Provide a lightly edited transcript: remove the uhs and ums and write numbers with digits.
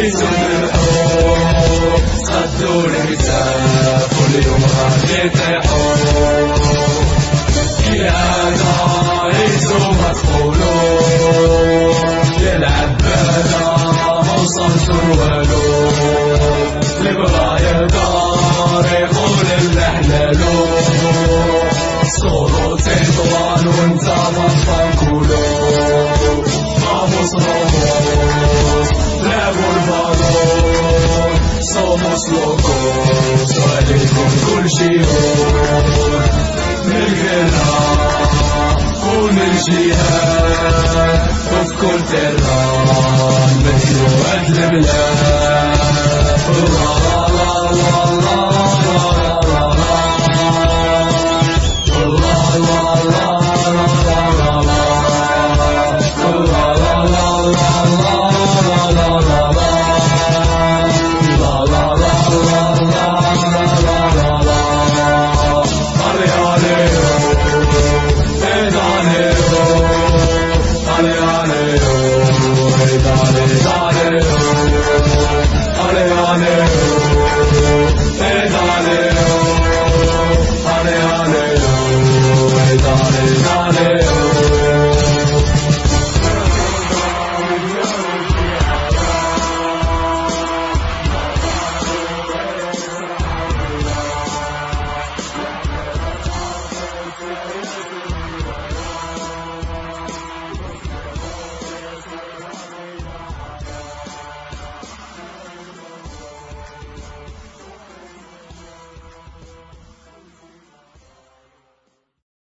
عيشوا بالحب صدوا الكتاب كل يوم غادي يطيحوا كي هذا عيشوا ما تقولوا يلعب بهذا ما وصلتوا والو اللي بغا يدار يقول الحلالو صورو تيطوان وانت ما تفكولو راموس راموس لعبوا البالون صوموس لوكوس وعليكم كل شي هون من القرى ومن الجهاد وفي كل تران بدلوا هاد البلاد